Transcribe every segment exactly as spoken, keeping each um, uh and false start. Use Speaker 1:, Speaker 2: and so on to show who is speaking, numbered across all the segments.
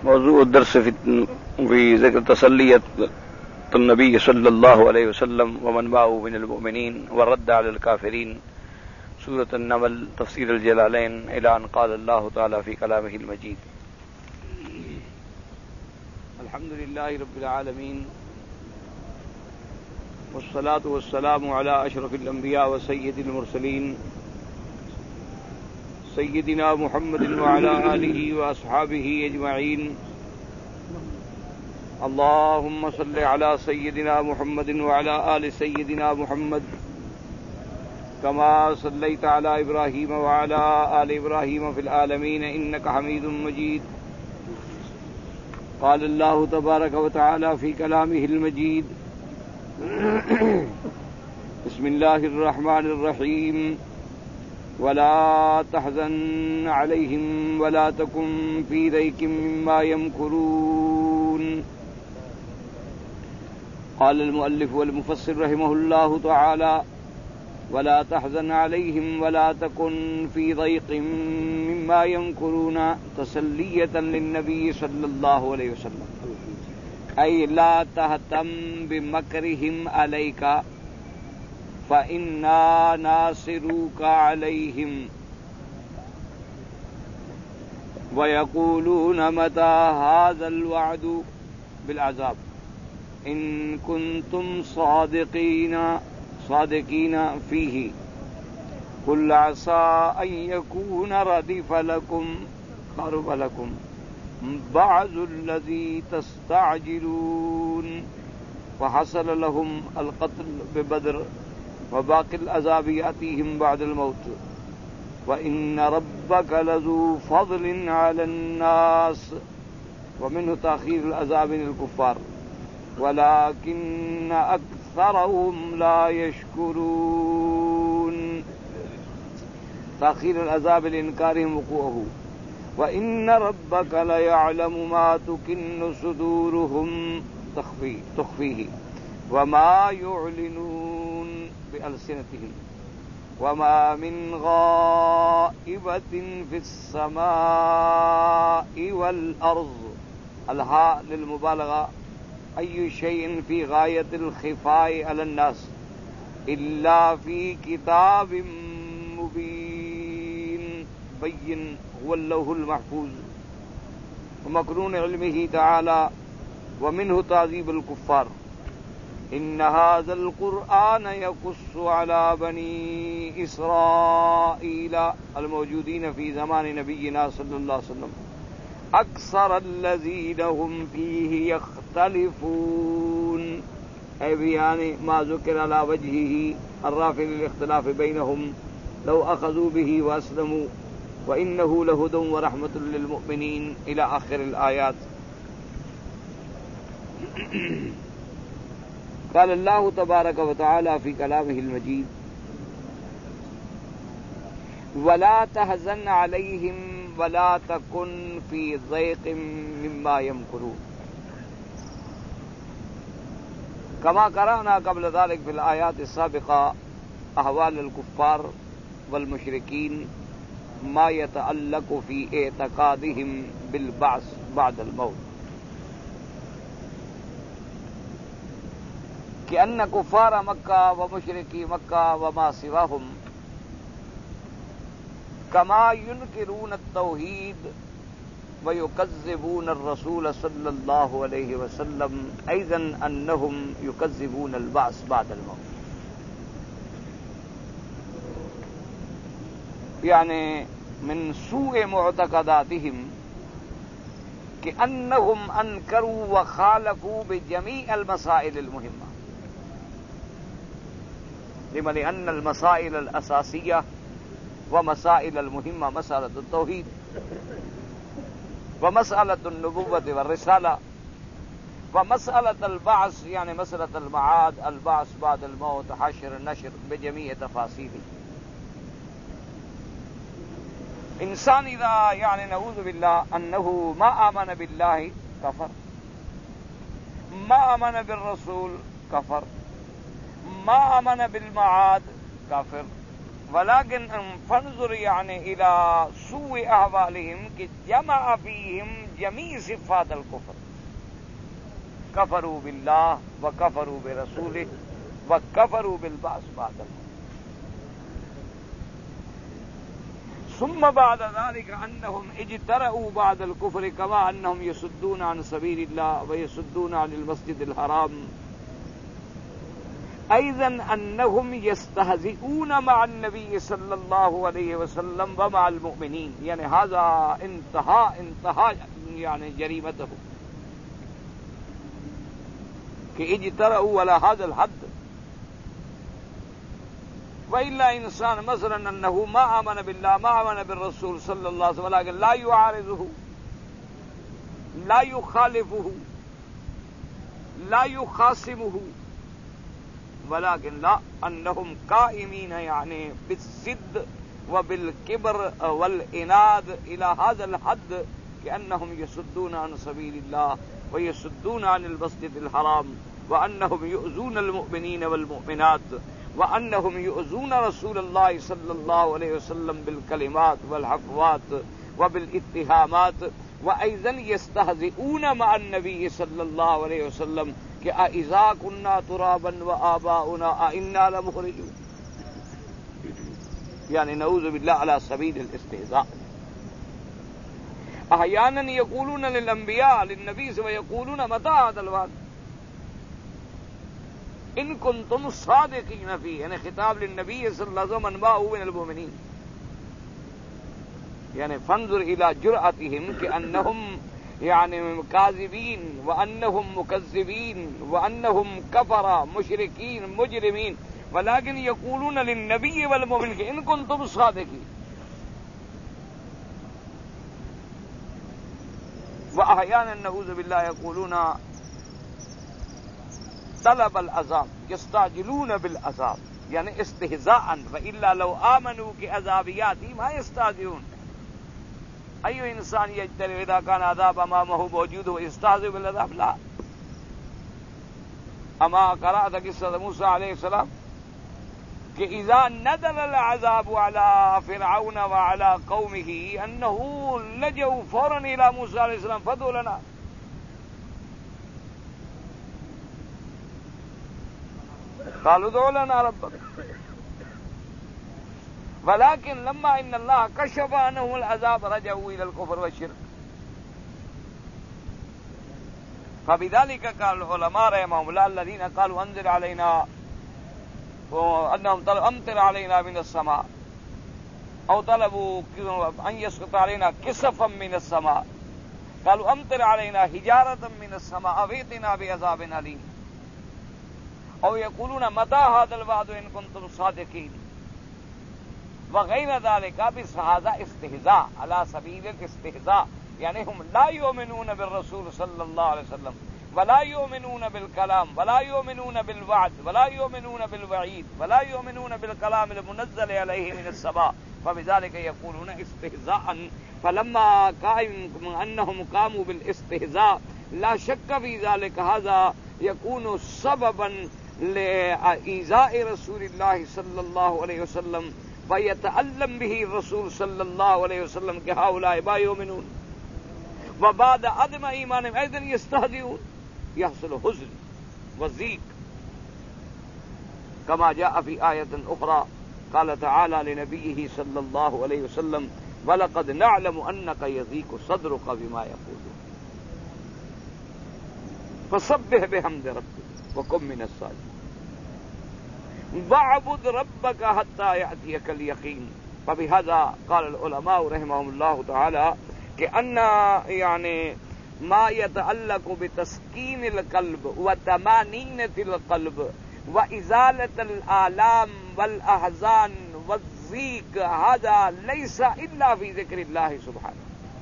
Speaker 1: موضوع الدرس في ذكر تسلية النبي صلى الله عليه وسلم ومن معه من المؤمنين والرد على الكافرين. سورة النمل، تفسير الجلالين، إلى أن قال الله تعالى في كلامه المجيد: الحمد لله رب العالمين، والصلاة والسلام على أشرف الأنبياء وسيد المرسلين سيدنا محمد وعلى آله وأصحابه أجمعين. اللهم صل على سيدنا محمد وعلى آل سيدنا محمد كما صليت على إبراهيم وعلى آل إبراهيم في العالمين إنك حميد مجيد. قال الله تبارك وتعالى في كلامه المجيد: بسم الله الرحمن الرحيم. ولا تحزن عليهم ولا تكن في ضيق مما يمكرون. قال المؤلف والمفسر رحمه الله تعالى: ولا تحزن عليهم ولا تكن في ضيق مما يمكرون، تسلية للنبي صلى الله عليه وسلم، أي لا تهتم بمكرهم عليك فإنا ناصروك عليهم. ويقولون متى هذا الوعد بالعذاب إن كنتم صادقين صادقين فيه قل عسى أن يكون ردف لكم قرب لكم بعض الذي تستعجلون. وحصل لهم القتل ببدر وباقي العذاب يأتيهم بعد الموت. وإن ربك لذو فضل على الناس. ومنه تأخير العذاب للكفار ولكن أكثرهم لا يشكرون. تأخير العذاب لإنكارهم وقوعه. وإن ربك ليعلم ما تكن صدورهم تخفي تخفيه وما يعلنون بألسنتهم. وما من غائبة في السماء والأرض. الهاء للمبالغة، أي شيء في غاية الخفاء على الناس إلا في كتاب مبين بين هو اللوح المحفوظ. ومكنون علمه تعالى. ومنه تعذيب الكفار. إن هذا القرآن يقص على بني إسرائيل الموجودين في زمان نبينا صلى الله عليه وسلم أكثر الذين هم فيه يختلفون، أي بيان ما ذكر على وجهه الرافع للاختلاف بينهم لو أخذوا به وأسلموا وإنه لهدى ورحمة للمؤمنين إلى آخر الآيات. قال الله تبارك وتعالى في كلامه المجيد: ولا تحزن عليهم ولا تكن في ضيق مما يمكرون. كما قرأنا قبل ذلك في الآيات السابقة أحوال الكفار والمشركين ما يتعلق في اعتقادهم بالبعث بعد الموت، كأن كفار مكة ومشركي مكة وما سواهم كما ينكرون التوحيد ويكذبون الرسول صلى الله عليه وسلم أيضا أنهم يكذبون البعث بعد الموت. يعني من سوء معتقداتهم كأنهم أنكروا وخالفوا بجميع المسائل المهمة. لما لأن المسائل الأساسية ومسائل المهمة مسألة التوحيد ومسألة النبوة والرسالة ومسألة البعث، يعني مسألة المعاد، البعث بعد الموت، حشر النشر بجميع تفاصيله. إنسان إذا يعني نعوذ بالله أنه ما آمن بالله كفر، ما آمن بالرسول كفر، ما آمن بالمعاد كافر، ولكن فانظر يعني الى سوء احوالهم کہ جمع فيهم جميع صفات الكفر، كفروا بالله وكفروا برسوله وكفروا بالبعث بعد الموت. ثم بعد ذلك انهم اجترؤوا بعد الكفر كما انهم يصدون عن سبيل الله ويصدون عن المسجد الحرام، ايضا انهم يستهزئون مع النبي صلى الله عليه وسلم ومع المؤمنين. يعني هذا انتهى انتهى يعني جريمته کہ اجترؤوا على هذا الحد. وإلا إنسان مثلا أنه ما آمن بالله ما آمن بالرسول صلى الله عليه وسلم ولكن لا يعارضه لا يخالفه لا يخاصمه، ولكن لا أنهم قائمين يعني بالزد وبالكبر والإناد إلى هذا الحد كأنهم يصدون عن سبيل الله ويصدون عن المسجد الحرام، وأنهم يؤذون المؤمنين والمؤمنات، وأنهم يؤذون رسول الله صلى الله عليه وسلم بالكلمات والحفوات وبالاتهامات، وأيضا يستهزئون مع النبي صلى الله عليه وسلم کہ اذا كنا ترابا وآباؤنا أئنا لمخرجون. يعني نعوذ بالله على سبيل الاستهزاء. احيانا يقولون للانبياء للنبي ويقولون متى هذا الوعد ان كنتم صادقين فيه، يعني خطاب للنبي صلى الله عليه وسلم انباؤه من المؤمنين. يعني فانظر الى جرأتهم كأنهم يعني كاذبين وانهم مكذبين وانهم كفر مشركين مجرمين، ولكن يقولون للنبي والمؤمنين ان كنتم صادقين. واحيانا نعوذ بالله يقولون طلب العذاب يستعجلون بالعذاب، يعني استهزاء، والا لو آمنوا كعذابياتي ما يستهزئون. أي إنسان يجترئ إذا كان عذاب أمامه موجود ويستهزئ بالعذاب؟ لا. أما قرأت قصة موسى عليه السلام کہ اذا نزل العذاب على فرعون وعلى قومه انه لجوا فورا الى موسى عليه السلام فادع لنا. قالوا ادع لنا ربك ولكن لما ان الله كشف عنهم العذاب رجعوا الى الكفر والشرك. فبذلك قال العلماء رحمهم الله الذين قالوا انزل علينا انهم طلبوا امطر علينا من السماء او طلبوا ان يسقط علينا كسفا من السماء، قالوا امطر علينا حجارة من السماء او ائتنا بعذاب أليم، او يقولون متى هذا الوعد ان كنتم صادقين وغير ذلك. بهذا استهزاء على سبيل الاستهزاء، يعني هم لا يؤمنون بالرسول صلى الله عليه وسلم ولا يؤمنون بالكلام ولا يؤمنون بالوعد ولا يؤمنون بالوعيد ولا يؤمنون بالكلام المنزل عليه من السماء، فبذلك يقولون استهزاء. فلما قائم انهم قاموا بالاستهزاء لا شك في ذلك هذا يكون سببا لإيذاء رسول الله صلى الله عليه وسلم ويتألم به الرسول صلى الله عليه وسلم کہ هؤلاء لا يؤمنون وبعد عدم ایمانهم ايضا يستهزئون يحصل حزن وضيق كما جاء في آية أخرى قال تعالى لنبيه صلى الله عليه وسلم ولقد نعلم أنك يضيق صدرك بما يقولون فسبح بحمد ربك وكن من الساجدين واعبد ربك حتى يأتيك اليقين. فبهذا قال العلماء رحمهم الله تعالى كأن يعني ما يتعلق بتسكين القلب وطمأنينة القلب وإزالة الآلام والأحزان والضيق هذا ليس إلا في ذكر الله سبحانه.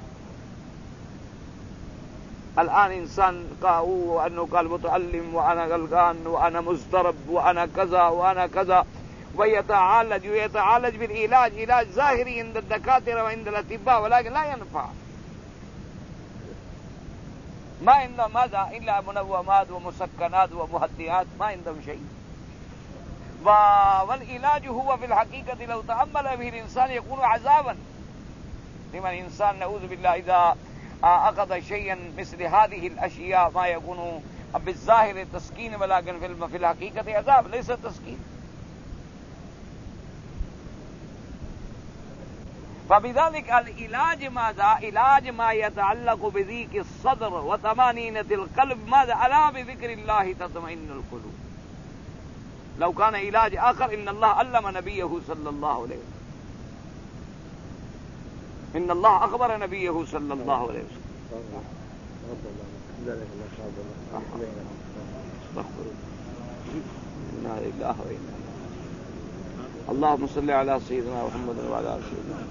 Speaker 1: الآن إنسان هو أنه قال متعلم وأنا غلقان وأنا مضطرب وأنا كذا وأنا كذا ويتعالج ويتعالج بالعلاج علاج ظاهري عند الدكاترة وعند الأطباء ولكن لا ينفع. ما عندهم ماذا إلا منومات ومسكنات ومهدئات، ما عندهم شيء. والعلاج هو في الحقيقة لو تأمل به الإنسان يكون عذابا لمن الإنسان نعوذ بالله إذا أخذ شيئا مثل هذه الأشياء ما يكون بالظاهر تسكين ولكن في الحقيقة عذاب ليس تسكين. فبذلك العلاج ماذا؟ علاج ما يتعلق بضيق الصدر وطمأنينة القلب ماذا؟ ألا بذكر الله تطمئن القلوب. لو كان علاج آخر إن الله علم نبيه صلى الله عليه وسلم، إن الله أخبر نبيه صلى الله عليه وسلم. اللهم صل على سيدنا محمد وعلى آل سيدنا.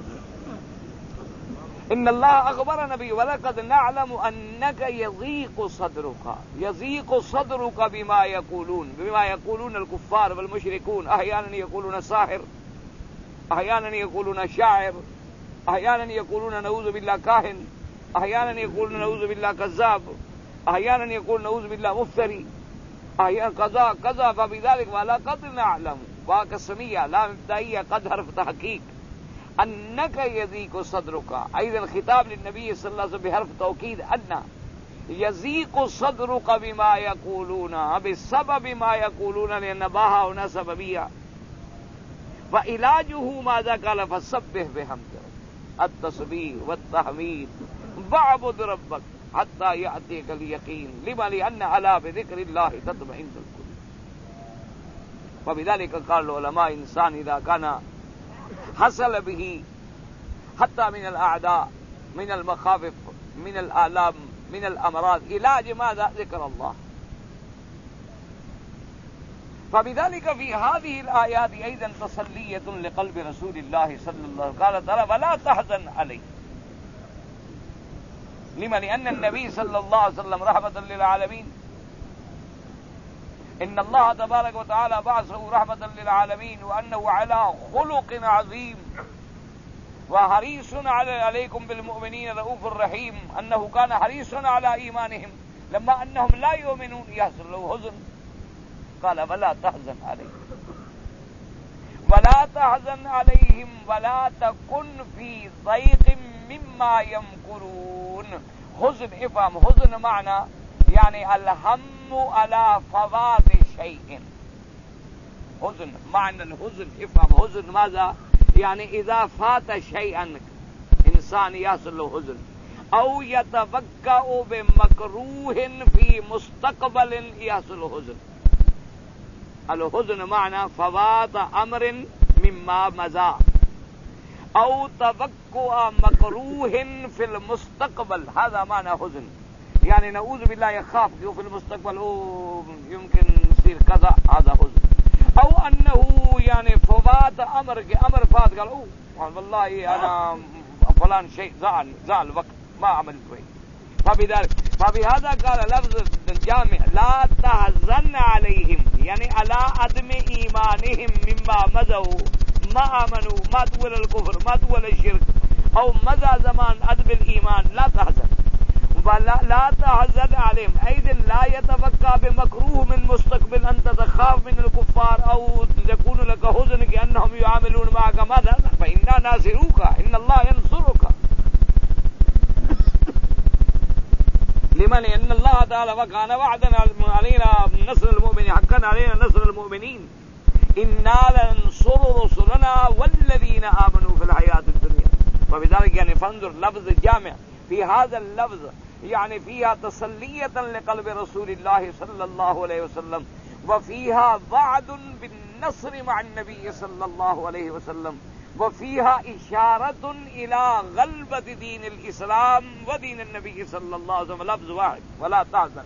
Speaker 1: إن الله أخبر نبيه ولقد نعلم أنك يضيق صدرك يضيق صدرك بما يقولون بما يقولون الكفار والمشركون. أحيانا يقولون ساحر، أحيانا يقولون شاعر، أحيانا يقولون نعوذ بالله كاهن، أحيانا يقولون نعوذ بالله كذاب، أحيانا يقولون نعوذ بالله مفتري، أحيانا كذا كذا. فبذلك ولقد نعلم وقسمية لا مبتدئية قد حرف تحقيق أنك يضيق صدرك. أيضا خطاب للنبي صلى الله عليه وسلم بحرف توكيد أن يضيق صدرك بما يقولون بسبب ما يقولون لأن باها هنا سببية. وعلاجه ماذا قال؟ فسبح بحمده التسبيح والتحميد واعبد ربك حتى يأتيك اليقين. لما؟ لأن ألا بذكر الله تطمئن القلوب. وبذلك قال العلماء إنسان إذا كان حصل به حتى من الأعداء من المخاوف من الآلام من الأمراض علاج ماذا؟ ذكر الله. فبذلك في هذه الآيات أيضا تسلية لقلب رسول الله صلى الله عليه وسلم. قال تعالى ولا تحزن عليه. لما؟ لأن النبي صلى الله عليه وسلم رحمة للعالمين. إن الله تبارك وتعالى بعثه رحمة للعالمين وأنه على خلق عظيم وحريص عليكم بالمؤمنين رؤوف رحيم. أنه كان حريصا على إيمانهم لما أنهم لا يؤمنون يحصل له حزن. قال ولا تحزن عليهم ولا تحزن عليهم ولا تكن في ضيق مما يمكرون. حزن افهم حزن معنى يعني الهم على فوات شيء. حزن معنى الحزن افهم حزن ماذا؟ يعني إذا فات شيئا إنسان يحصل له حزن أو يتفكأ بمكروه في مستقبل يحصل له حزن. الحزن معنى فوات أمر مما مضى أو تفكؤ مكروه في المستقبل. هذا معنى حزن. يعني نعوذ بالله يخاف في المستقبل أو يمكن يصير كذا، هذا حزن. أو أنه يعني فوات أمر أمر فات قال أوه والله أنا فلان شيء زعل زعل وقت ما عملت شيء. فبذلك فبهذا قال لفظ الجامع لا تحزن عليهم يعني على عدم إيمانهم مما مضوا ما آمنوا ما طول الكفر ما طول الشرك أو مضى زمان عدم الإيمان. لا تحزن ولا لا تحزن عليهم أيضا لا يتفكى بمكروه من مستقبل أنت تخاف من الكفار أو يكون لك حزن كأنهم يعاملون معك ماذا؟ فإنا ناصروك إن الله ينصرك. لمن إن الله تعالى وكان وعدا علينا نصر المؤمنين حقا علينا نصر المؤمنين إنا لننصر رسلنا والذين آمنوا في الحياة الدنيا. وبذلك يعني فانظر لفظ الجامع في هذا اللفظ يعني فيها تسلية لقلب رسول الله صلى الله عليه وسلم وفيها وعد بالنصر مع النبي صلى الله عليه وسلم وفيها إشارة إلى غلبة دين الإسلام ودين النبي صلى الله عليه وسلم. لفظ واحد ولا تحزن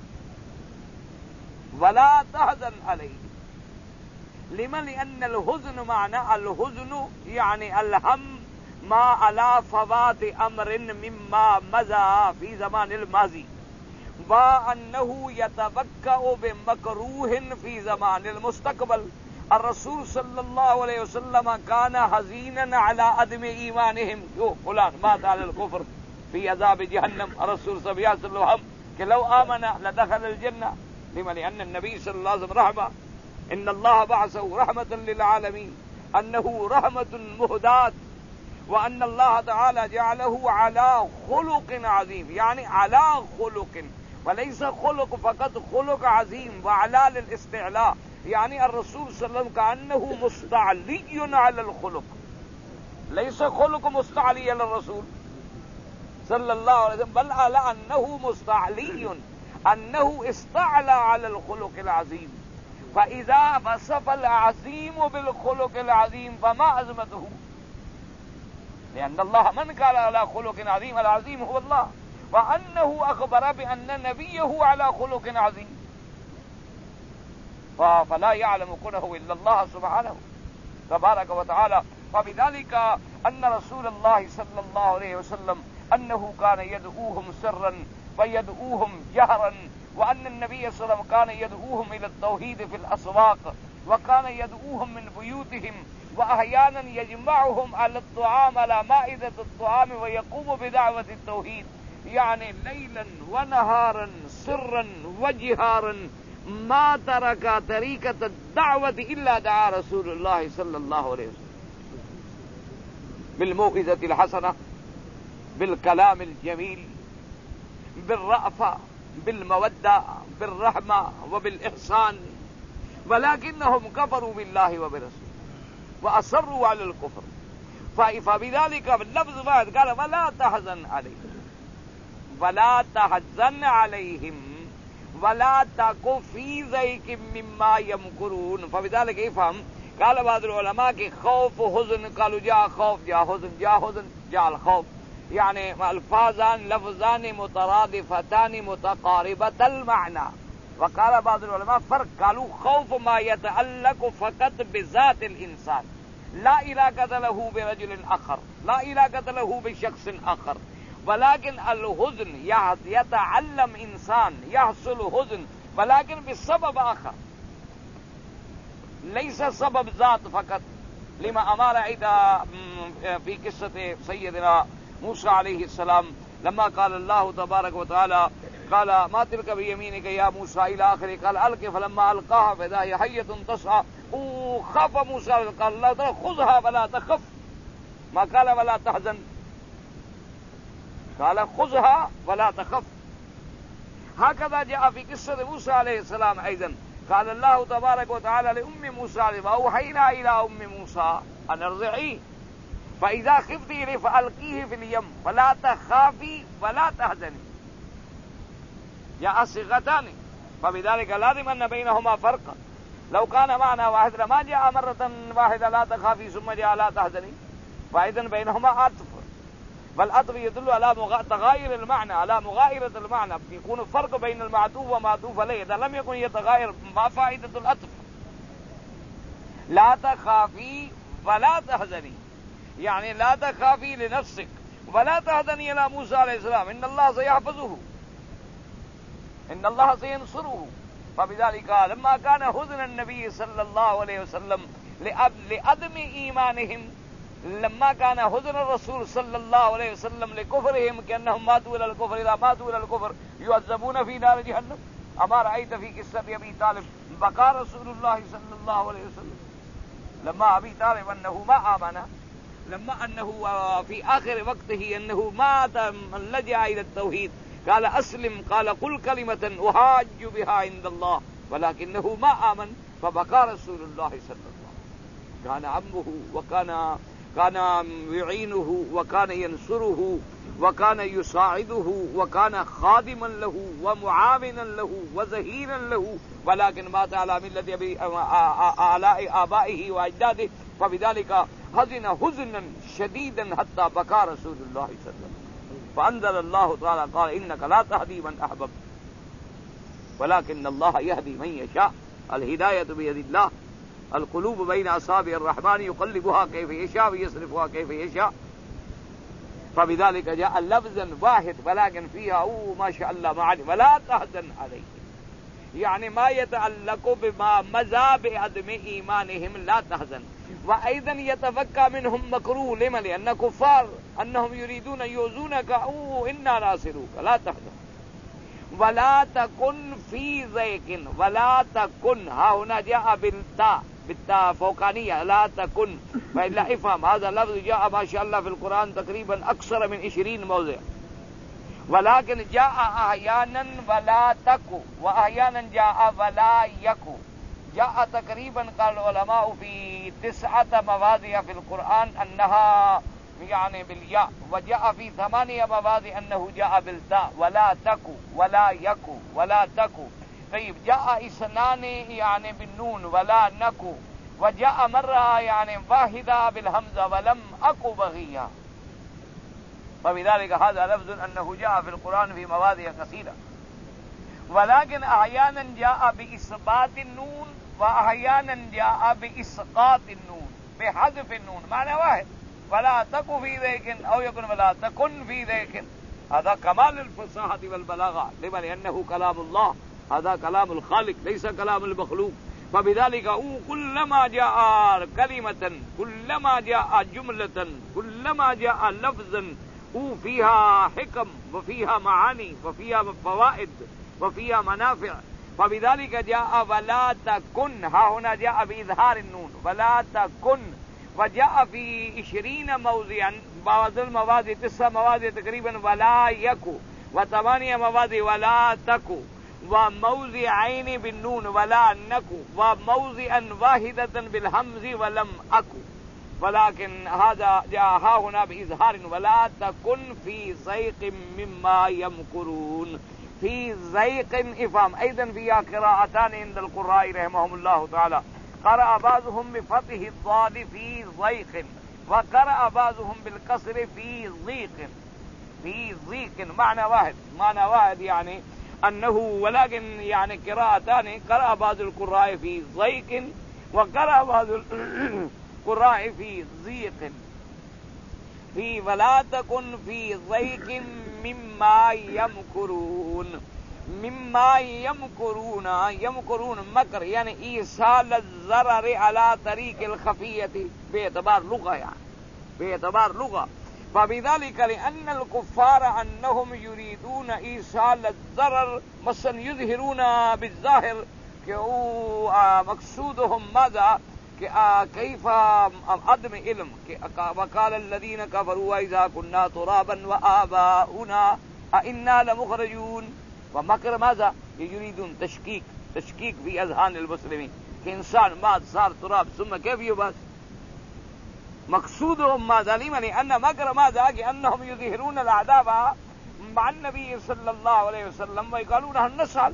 Speaker 1: ولا تحزن عليه. لمن؟ لأن الحزن معنى الحزن يعني الهم ما على فوات أمر مما مضى في زمان الماضي وأنه يتفكأ بمكروه في زمان المستقبل. الرسول صلى الله عليه وسلم كان حزينا على عدم إيمانهم. يو فلان مات على الكفر في عذاب جهنم. الرسول صلى الله عليه وسلم کہ لو آمن لدخل الجنة. لما؟ لأن النبي صلى الله عليه وسلم رحمة ان اللہ بعثه رحمة للعالمین انه رحمة مہدات وان اللہ تعالی جعله على خلق عظیم، یعنی على خلق وليس خلق فقط، خلق عظیم وعلى للاستعلاء، یعنی الرسول صلی اللہ علیہ وسلم كأنه مستعلی على الخلق، ليس خلق مستعلی على الرسول صلی اللہ علیہ وسلم بل على انه مستعلی انه استعلى على الخلق العظیم، فاذا وصف العظیم بالخلق العظیم فما عظمته، لأن الله من قال على خلق عظیم العظیم هو الله، وأنه أخبر بأن نبيه على خلق عظیم، فلا يعلم كنه إلا الله سبحانه تبارك وتعالى. فبذلك أن رسول الله صلى الله عليه وسلم أنه كان يدعوهم سرا ويدعوهم جهرا، وأن النبي صلى الله عليه وسلم كان يدعوهم إلى التوحيد في الأسواق، وكان يدعوهم من بيوتهم، وأحيانا يجمعهم على الطعام على مائدة الطعام ويقوم بدعوة التوحيد، يعني ليلا ونهارا سرا وجهارا ما ترك طريقة الدعوة إلا دعا رسول الله صلى الله عليه وسلم بالموعظة الحسنة، بالكلام الجميل، بالرأفة، بالمودة، بالرحمة وبالإحسان، ولكنهم كفروا بالله وبرسوله وأصروا على الكفر. فبذلك اللفظ واحد قال ولا تحزن عليهم ولا تحزن عليهم ولا تك في ضيق مما يمكرون. فبذلك يفهم قال بعض العلماء کہ خوف و حزن، قالوا جاء خوف جاء حزن جاء حزن جاء الخوف، يعني الفاظان لفظان مترادفتان متقاربة المعنى. وقال بعض العلماء فرق، قالوا خوف ما يتعلق فقط بذات الإنسان، لا علاقة له برجل آخر، لا علاقة له بشخص آخر، ولكن الحزن يتعلم إنسان يحصل حزن ولكن بسبب آخر، ليس سبب ذات فقط. لما أمر أيضا في قصة سيدنا موسى عليه السلام لما قال الله تبارك وتعالى قال ما تلك بيمينك يا موسى إلى آخره، قال ألق، فلما ألقاها فإذا هي حية تسعى، وخاف موسى قال الله تعالى خذها ولا تخف، ما قال ولا تحزن، قال خذها ولا تخف. هكذا جاء في قصة موسى عليه السلام أيضا، قال الله تبارك وتعالى لأم موسى وأوحينا إلى أم موسى أن ارضعيه فإذا خفت إليه فألقيه في اليم ولا تخافي ولا تحزني، جاء صيغتان، فبذلك لازم أن بينهما فرقا. لو كان معنى واحد لما جاء مرة واحدة لا تخافي ثم جاء لا تحزني، فإذن بينهما عطف، والعطف يدل على تغاير المعنى، على مغايرة المعنى، يكون فرق بين المعطوف ومعطوف عليه. إذا لم يكن يتغاير ما فائدة العطف؟ لا تخافي ولا تحزني، يعني لا تخافي لنفسك ولا تحزني على موسى عليه السلام، إن الله سيحفظه، إن الله سينصره. فبذلك لما كان حزن النبي صلى الله عليه وسلم لعدم إيمانهم، لما كان حزن الرسول صلى الله عليه وسلم لكفرهم كأنهم ماتوا إلى الكفر، إذا ماتوا إلى الكفر يعذبون في نار جهنم. أما رأيت في قصة أبي طالب بقى رسول الله صلى الله عليه وسلم لما أبي طالب أنه ما آمن، لما أنه في آخر وقته أنه مات لجأ إلى التوحيد، قال أسلم، قال قل كلمة أحاج بها عند الله، ولكنه ما آمن، فبقى رسول الله صلى الله عليه وسلم. كان عمه وكان كان يعينه وكان ينصره وكان يساعده وكان خادما له ومعاونا له وزهيرا له، ولكن مات على ملة آلاء آبائه وأجداده. فبذلك حزن حزنا شديدا حتى بكى رسول الله صلى الله عليه وسلم، فأنزل الله تعالى قال إنك لا تهدي من أحببت ولكن الله يهدي من يشاء، الهداية بيد الله، القلوب بين أصابع الرحمن يقلبها كيف يشاء ويصرفها كيف يشاء. فبذلك جاء لفظا واحد ولكن فيها أوه ما شاء الله معاني، ولا تحزن عليه، يعني ما يتعلق بما مزى بعدم إيمانهم لا تحزن. وأيضا يتفكى منهم مكروه، لما؟ لأن كفار أنهم يريدون أن يؤذونك، أوه إنا ناصروك لا تحزن. ولا تكن في ضيق ولا تكن ها هنا جاء بالتاء بالتاء فوقانية لا تكن فإلا افهم هذا لفظ جاء ما شاء الله في القرآن تقريبا أكثر من عشرين موضع ولكن جاء أحيانا ولا تكو وأحيانا جاء ولا يكو جاء تقريبا قال العلماء في تسعة مواضع في القرآن أنها يعني بالياء وجاء في ثمانية مواضع أنه جاء بالتاء ولا تكو ولا يكو ولا تكو. طيب جاء اثنان يعني بالنون ولا نكو وجاء مرة يعني واحدة بالهمزة ولم أكو بغيا فبذلك هذا لفظ أنه جاء في القرآن في مواضع كثيرة ولكن أحيانا جاء بإثبات النون وأحيانا جاء بإسقاط النون بحذف النون معنى واحد ولا تكو في ذيك أو يكون ولا تكن في ذيك. هذا كمال الفصاحة والبلاغة لما لأنه كلام الله هذا كلام الخالق ليس كلام المخلوق. فبذلك كلما جاء كلمة كلما جاء جملة كلما جاء لفظا فيها حكم وفيها معاني وفيها فوائد وفيها منافع. فبذلك جاء ولا تكن ها هنا جاء بإظهار النون ولا تكن وجاء في عشرين موضعا بعض المواضع تسع مواضع تقريبا ولا يكو وثمانية مواضع ولا تكو وموضعين بالنون ولا نكو وموضعا واحدة بالهمز ولم أكو. ولكن هذا جاء ها هنا بإظهار ولا تكن في ضيق مما يمكرون في ضيق إفهام. أيضا فيها قراءتان عند القراء رحمهم الله تعالى قرأ بعضهم بفتح الضاد في ضيق وقرأ بعضهم بالكسر في ضيق في ضيق معنى واحد معنى واحد يعني أنه ولكن يعني قراءتان قرأ بعض القراء في ضيق وقرأ بعض القراء في ضيق في ولا تكن في ضيق مما يمكرون مما يمكرون يمكرون مكر يعني إيصال الضرر على طريق الخفية باعتبار لغة يعني باعتبار لغة. فبذلك لأن الكفار أنهم يريدون إيصال الضرر مثلا يظهرون بالظاهر مقصودهم ماذا كيف عدم علم وقال الذين كفروا إذا كنا ترابا وآباؤنا أئنا لمخرجون. ومكر ماذا يريدون تشكيك تشكيك في أذهان المسلمين كإنسان مات صار تراب ثم كيف يبعث مقصودهم ماذا لأن مكر ماذا كأنهم يظهرون العذاب مع النبي صلى الله عليه وسلم ويقالون نحن نسأل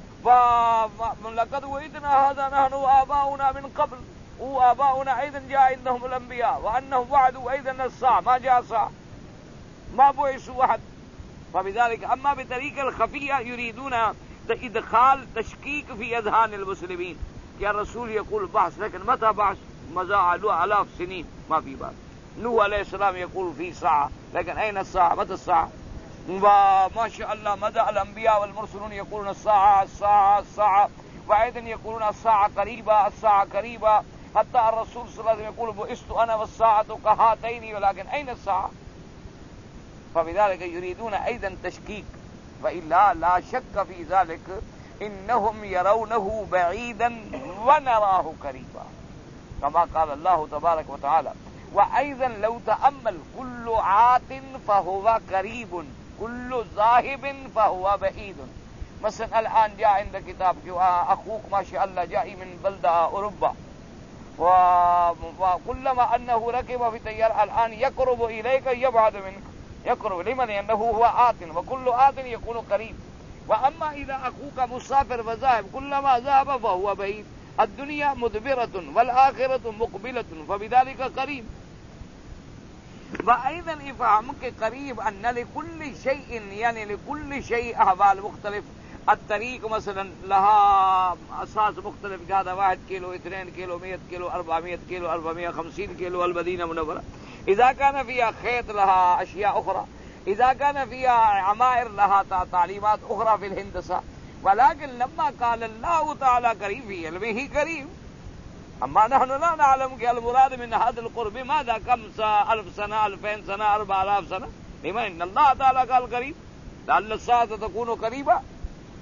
Speaker 1: ولقد وعدنا هذا نحن وآباؤنا من قبل وآباؤنا أيضا جاء عندهم الأنبياء وأنهم وعدوا أيضا الساعة ما جاء ساعة ما بعثوا أحد. فبذلك أما بطريقة الخفية يريدون إدخال تشكيك في أذهان المسلمين يا رسول يقول بحث لكن متى بحث مزاع آلاف سنين ما في بحث. نوح عليه السلام يقول في ساعة لكن أين الساعة متى الساعة. وما شاء الله مدى الأنبياء والمرسلون يقولون الساعة الساعة الساعة وأيضا يقولون الساعة قريبة الساعة قريبة حتى الرسول صلى الله عليه وسلم يقول بعثت أنا والساعة كهاتين ولكن أين الساعة. فبذلك يريدون أيضا تشكيك وإلا لا شك في ذلك إنهم يرونه بعيدا ونراه قريبا كما قال الله تبارك وتعالى. وأيضا لو تأمل كل عات فهو قريب كل ذاهب فهو بعيد. مثلا الآن جاء عند كتاب أخوك ما شاء الله جاء من بلدة أوروبا وكلما أنه ركب في طيارة الآن يقرب إليك يبعد منك يقرب لمن لأنه هو آت وكل آت يكون قريب. وأما إذا أخوك مسافر وذاهب كلما ذهب فهو بعيد. الدنيا مدبرة والآخرة مقبلة فبذلك قريب. وأيضا إفهامك قريب أن لكل شيء يعني لكل شيء أحوال مختلف. الطريق مثلا لها أساس مختلف هذا واحد كيلو اثنين كيلو مئة كيلو أربعمائة كيلو أربعمائة وخمسين كيلو. المدينة منورة إذا كان فيها خيط لها أشياء أخرى إذا كان فيها عمائر لها تعليمات أخرى في الهندسة. ولكن لما قال الله تعالى قريب في علمه قريب. أما نحن لا نعلم المراد من هذا القرب ماذا كم ألف سنة ألفين سنة أربع آلاف سنة. لما إن الله تعالى قال قريب لعل الساعة تكون قريبة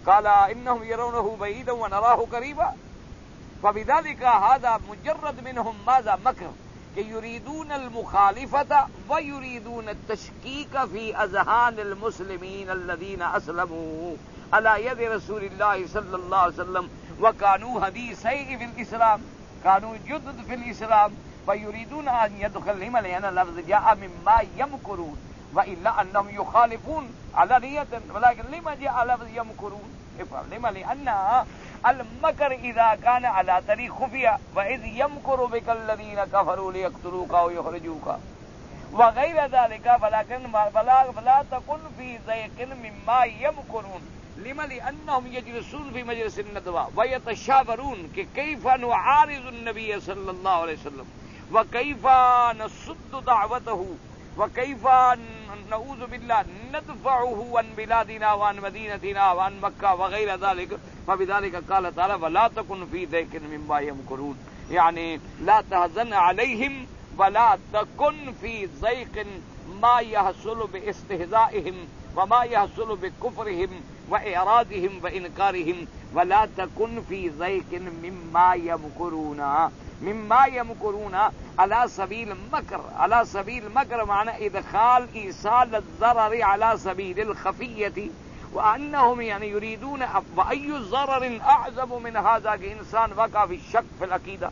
Speaker 1: قال انهم يرونه بعيدا ونراه قريبا فبذلك هذا مجرد منهم ماذا مكر کہ یریدون المخالفت ویریدون التشکیک فی اذہان المسلمین الذین اسلموا علی ید رسول اللہ صلی اللہ علیہ وسلم وکانوا حدیثی فی الاسلام کانوا جدد فی الاسلام ویریدون ان يدخلهم لأن لفظ جاء مما يمكرون وإلا أنهم يخالفون علانية ولكن لما جاء لفظ يمكرون لما لأن المكر إذا كان على طريق خفية وإذ يمكر بك الذين كفروا ليقتلوك أو يخرجوك وغير ذلك فلكن فلا, فلا تكن في ضيق مما يمكرون لما لأنهم يجلسون في مجلس الندوة ويتشاورون كيف نعارض النبي صلى الله عليه وسلم وكيف نصد دعوته وكيف نعوذ بالله ندفعه عن بلادنا وعن مدينتنا وعن مكة وغير ذلك فبذلك قال تعالى ولا تكن في ضيق مما يمكرون يعني لا تحزن عليهم ولا تكن في ضيق ما يحصل باستهزائهم وما يحصل بكفرهم وإعراضهم وإنكارهم ولا تكن في ضيق مما يمكرون مما يمكرون على سبيل المكر على سبيل المكر معنى ادخال ايصال الضرر على سبيل الخفية وانهم يعني يريدون واي ضرر اعظم من هذا کہ انسان وقع في الشك في العقيدة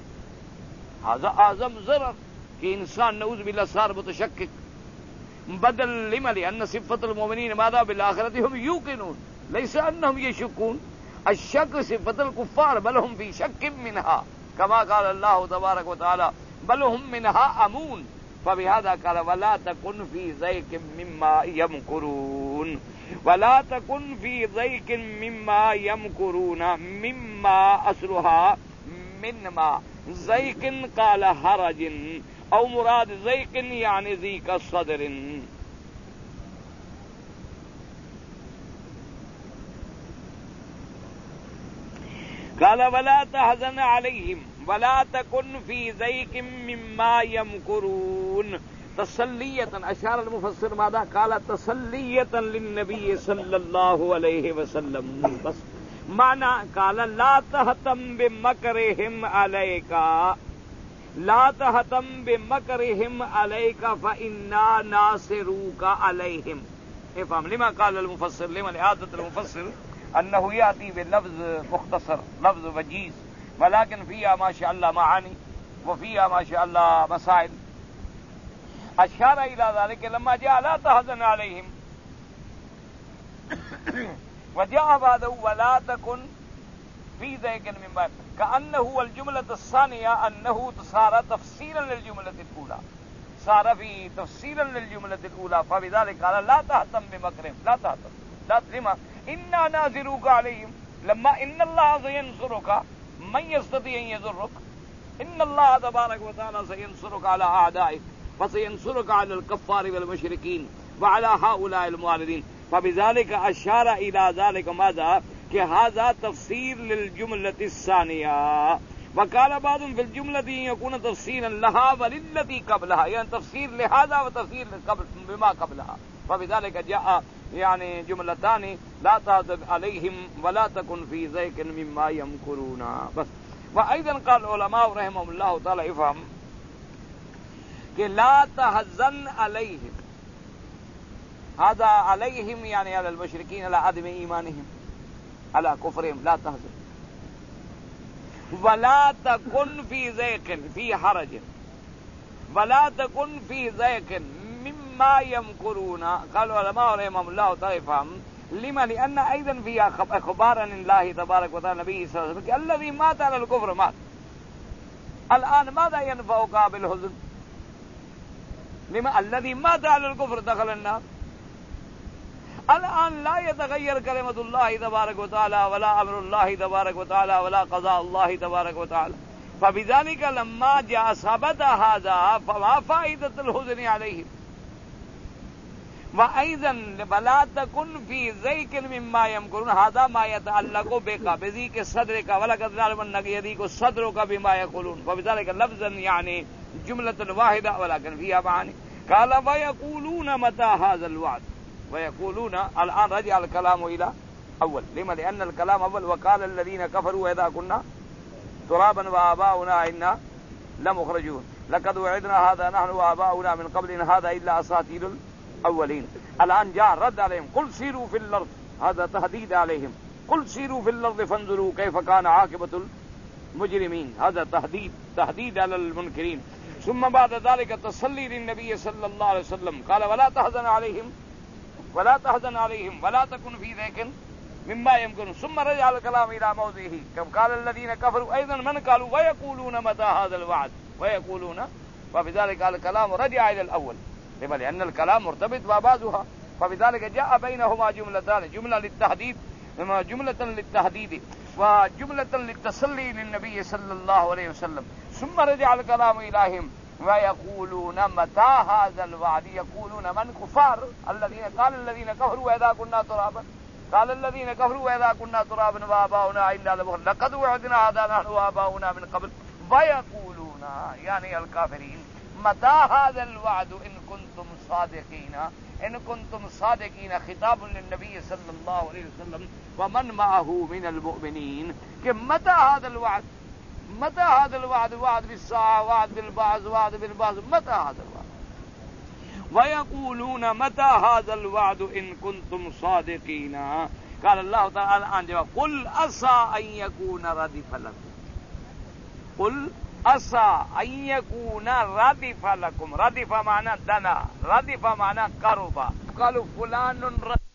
Speaker 1: هذا اعظم ضرر کہ انسان نعوذ بالله صار متشكك بدل لما لأن صفة المؤمنين ماذا بالآخرة هم يوقنون ليس أنهم يشكون الشك صفة الكفار بل هم في شك منها كما قال الله تبارك وتعالى بل هم منها أمون فبهذا قال ولا تكن في ضيق مما يمكرون ولا تكن في ضيق مما يمكرون مما أصلها منما ضيق قال حرج او مراد ضيق يعني ضيق الصدر قال ولا تحزن عليهم ولا تكن في ضيق مما يمكرون تسلية أشار المفسر ماذا قال تسلية للنبي صلى الله عليه وسلم بس معنى قال لا تهتم بمكرهم عليك لا تهتم بمكرهم عليك فإنا ناصروك عليهم افهم لما قال المفسر لما لعادة المفسر أنه يأتي باللفظ مختصر لفظ وجيز ولكن فيها ما شاء الله معاني وفيها ما شاء الله مسائل أشار إلى ذلك لما جاء لا تحزن عليهم وجاء بعده ولا تكن في ضيق مما كأنه الجملة الثانية أنه صار تفسيرا للجملة الأولى صار في تفسيرا للجملة الأولى فبذلك قال لا تهتم بمكرهم لا تهتم لا لما إنا ناظروك عليهم لما إن الله سينصرك من يستطيع أن يضرك إن الله تبارك وتعالى سينصرك على أعدائك وسينصرك على الكفار والمشركين وعلى هؤلاء المعارضين فبذلك أشار إلى ذلك ماذا کہ هذا تفسير للجملة الثانية وقال بعضهم في الجملة يكون تفسيرا لها وللتي قبلها يعني تفسير لهذا وتفسير قبل بما قبلها فبذلك جاء يعني جملتان لا تحزن عليهم ولا تكن في ضيق مما يمكرون بس وأيضا قال العلماء رحمهم الله تعالى افهم کہ لا تحزن عليهم هذا عليهم يعني على المشركين على عدم إيمانهم على كفرهم لا تحزن ولا تكن في ضيق في حرج ولا تكن في ضيق مما يمكرون قال العلماء رحمهم الله تعالى فهم لما لأن أيضا في أخبار عن الله تبارك وتعالى نبي صلى الله عليه وسلم الذي مات على الكفر مات الآن ماذا ينفعك بالحزن لما الذي مات على الكفر دخل النار الآن لا يتغير كلمة الله تبارك وتعالى ولا أمر الله تبارك وتعالى ولا قضاء الله تبارك وتعالى فبذلك لما جاء ثبت هذا فما فائدة الحزن عليهم وأيضا ولا تكن في ضيق مما يمكرون هذا ما يتعلق بك بضيق صدرك ولقد نعلم أنك يضيق صدرك بما يقولون فبذلك لفظا يعني جملة واحدة ولكن فيها معاني قال ويقولون متى هذا الوعد ويقولون الآن رجع الكلام إلى اول لما لأن الكلام اول وقال الذين كفروا اذا كنا ترابا وآباؤنا انا لمخرجون لقد وعدنا هذا نحن وآباؤنا من قبل ان هذا الا اساطير الاولين. الان جاء رد عليهم قل سيروا في الارض، هذا تهديد عليهم، قل سيروا في الارض فانظروا كيف كان عاقبة المجرمين، هذا تهديد تهديد على المنكرين. ثم بعد ذلك تصلي للنبي صلى الله عليه وسلم قال ولا تحزن عليهم ولا تحزن عليهم ولا تكن في ضيق مما يمكرون. ثم رجع الكلام الى موضعه كما قال الذين كفروا ايضا من قالوا ويقولون متى هذا الوعد ويقولون، فبذلك الكلام رجع الى الاول لما لان الكلام مرتبط ببعضها، فبذلك جاء بينهما جملتان، جمله للتحديد جمله للتهديد وجمله للتسلي للنبي صلى الله عليه وسلم. ثم رجع الكلام اليهم ويقولون متى هذا الوعد، يقولون من كفار الذين قال الذين كفروا اذا كنا ترابا قال الذين كفروا اذا كنا ترابا وآباؤنا انا لمخرجون لقد وعدنا هذا نحن وآباؤنا من قبل ويقولون يعني الكافرين متى هذا الوعد ان كنتم صادقين ان كنتم صادقين. خطاب للنبي صلى الله عليه وسلم ومن معه من المؤمنين کہ متى هذا الوعد، متى هذا الوعد، وعد بالساعة، وعد بالبعث، وعد بالبعث، متى هذا الوعد. ويقولون متى هذا الوعد ان كنتم صادقين. قال الله تعالى عن جواب قل عسى ان يكون ردف لكم، قل عسى ان يكون ردف لكم، ردف معنى دنا، ردف معنى قرب. قالوا فلان